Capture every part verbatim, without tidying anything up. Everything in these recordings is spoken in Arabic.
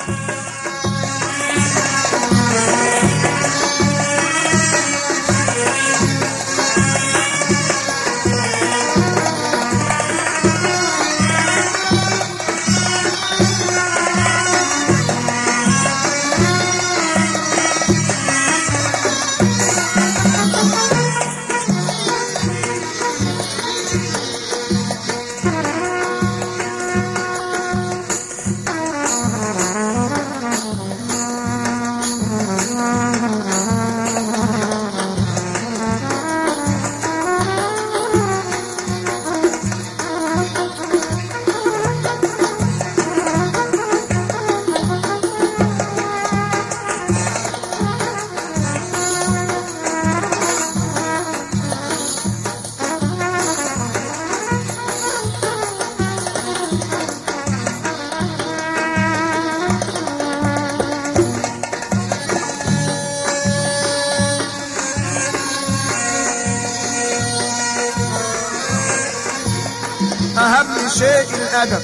أهم شيء الأدب،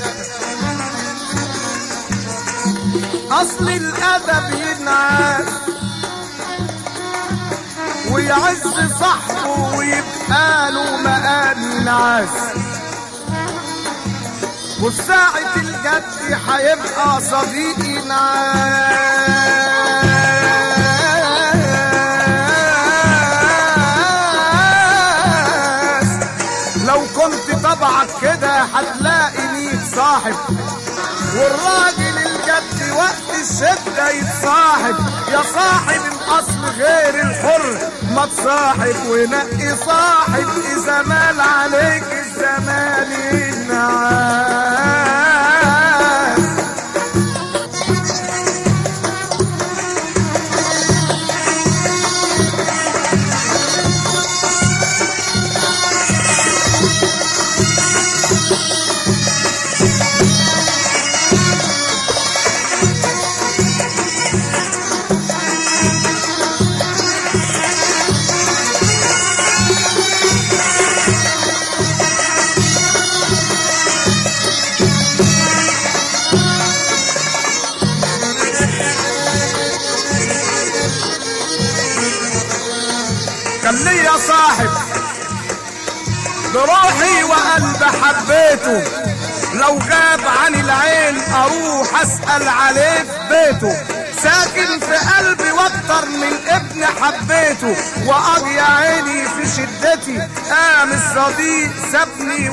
أصل الأدب ينعاد ويعز صاحبه ويبقى له مقام ينعاد، وفي ساعة الجد هيبقى صديق ينعاد. لو كنت طبعك كده هتلاقي ميت صاحب، والراجل الجد وقت الشدة يتصاحب. يا صاحب الأصل غير الحر ما تصاحب، ونقي صاحب إذا مال عليك الزمان ينعاد. كان ليا صاحب بروحي وقلب حبيته، لو غاب عن العين اروح اسأل عليه في بيته. ساكن في قلبي واكتر من ابن حبيته، واجي عيني في شدتي قام الصديق سابني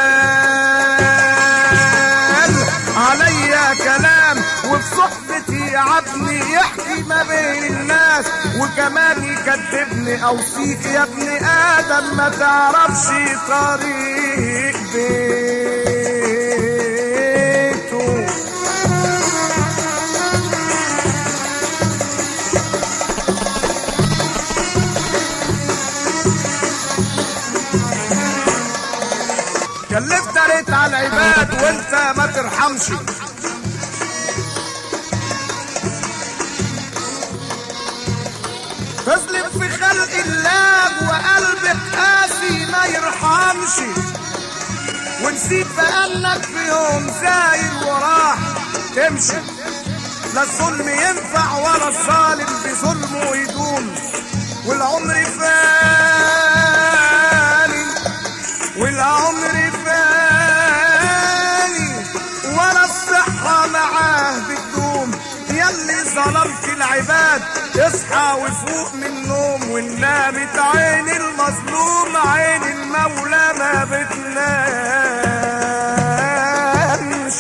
وقال عليا كلام، وفي صحبتي يعبني يحكي ما بين الناس، وكمان يكذبني اوصيك يا ابن ادم ما تعرفش طريق بيته. كلفت ريت على العباد وانت ما ترحمش، تظلم في خلق الله وقلبك قاسي ما يرحمش، ونسيت بأنك في يوم زايد وراح تمشي. لا الظلم ينفع ولا الظالم بظلمه يدوم، والعمر فاني والعمر فاني ولا الصحة معاه بتدوم. يلي ظلمت العباد اصحى وفوق من النوم، ونامت عين المظلوم عين المولى ما بتنامش.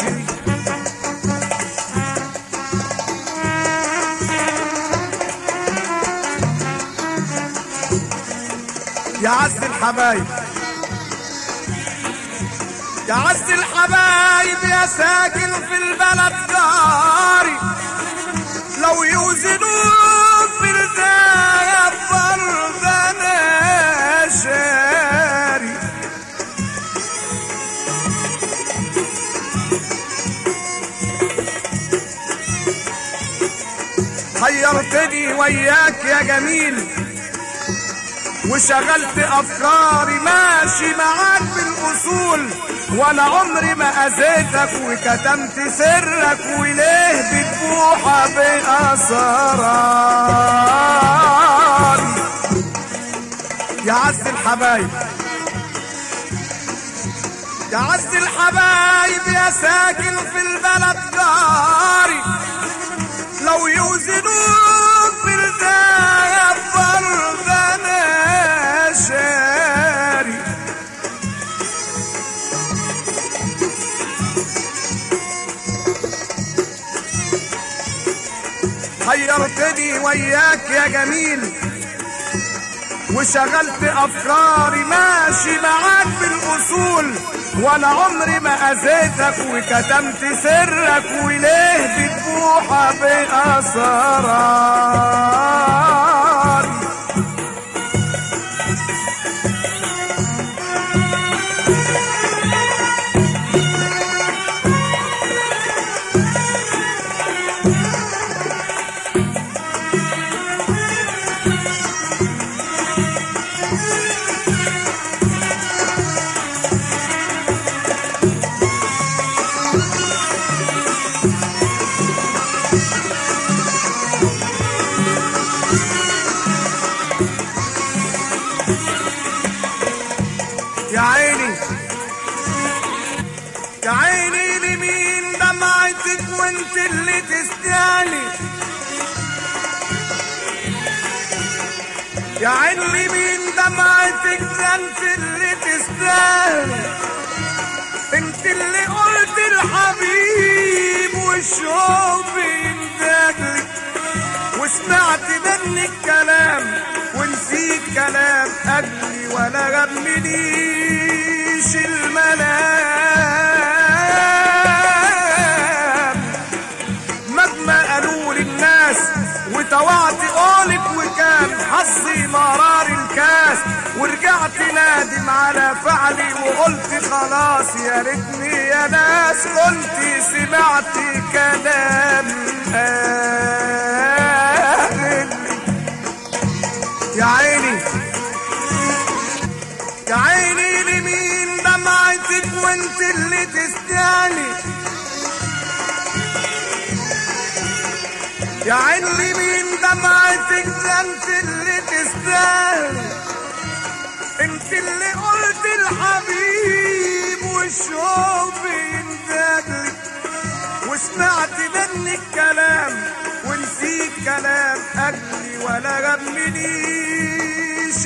يا عز الحبايب يا عز الحبايب يا ساكن في البلد جاري، لو يوزنوك بالداية برضه انا شاري. حيرتني وياك يا جميل وشغلت افكاري، ماشي معاك بالاصول ولا عمري ما اذيتك وكتمت سرك، وليه بتقول بتبوح بأسرار. يا عز الحبايب يا عز الحبايب يا ساكن في البلد جاري، لو يوزنوك بالذهب برضه انا شاري. حيرتني وياك يا جميل وشغلت افكاري، ماشي معاك بالاصول وانا عمري ما اذيتك وكتمت سرك، وليه بتبوح باسرار. يا عيني يا عيني لمين دمعتك وانت اللي تستاهلي، يا عين لمين دمعتك انت اللي تستاهلي، انت اللي قلت الحبيب والشوق بيندهلك، وسمعت منك كلام ونسيت كلام اجلي ولا غمنيش المنام. مهما قالوا للناس وطوعت قولك وكان حظي مرار الكاس، ورجعت نادم على فعلي وقلت خلاص يا ريتني يا ناس كنت سمعت كلام أهلي. يا عيني يا عيني لمين دمعتك وانت اللي تستاهلي، يا عين لمين دمعتك انت اللي تستاهلي، انت اللي قلت الحبيب والشوق بيندهلك، وسمعت منك كلام ونسيت كلام اجلي ولا غمنيش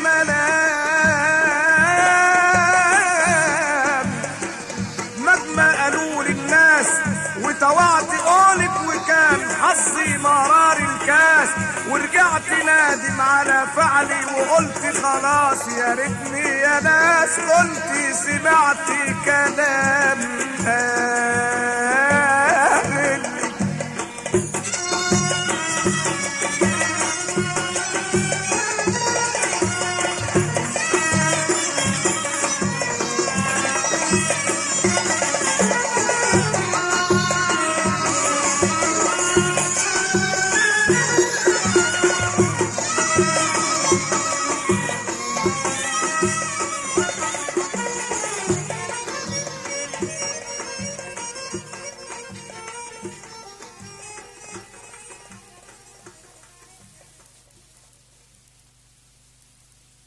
المنام. مهما قالوا للناس وطوعت قولك وكان حظي مرار الكاس، ورجعت نادم على فعلي وقلت خلاص يا ريتني يا ناس كنت سمعت كلام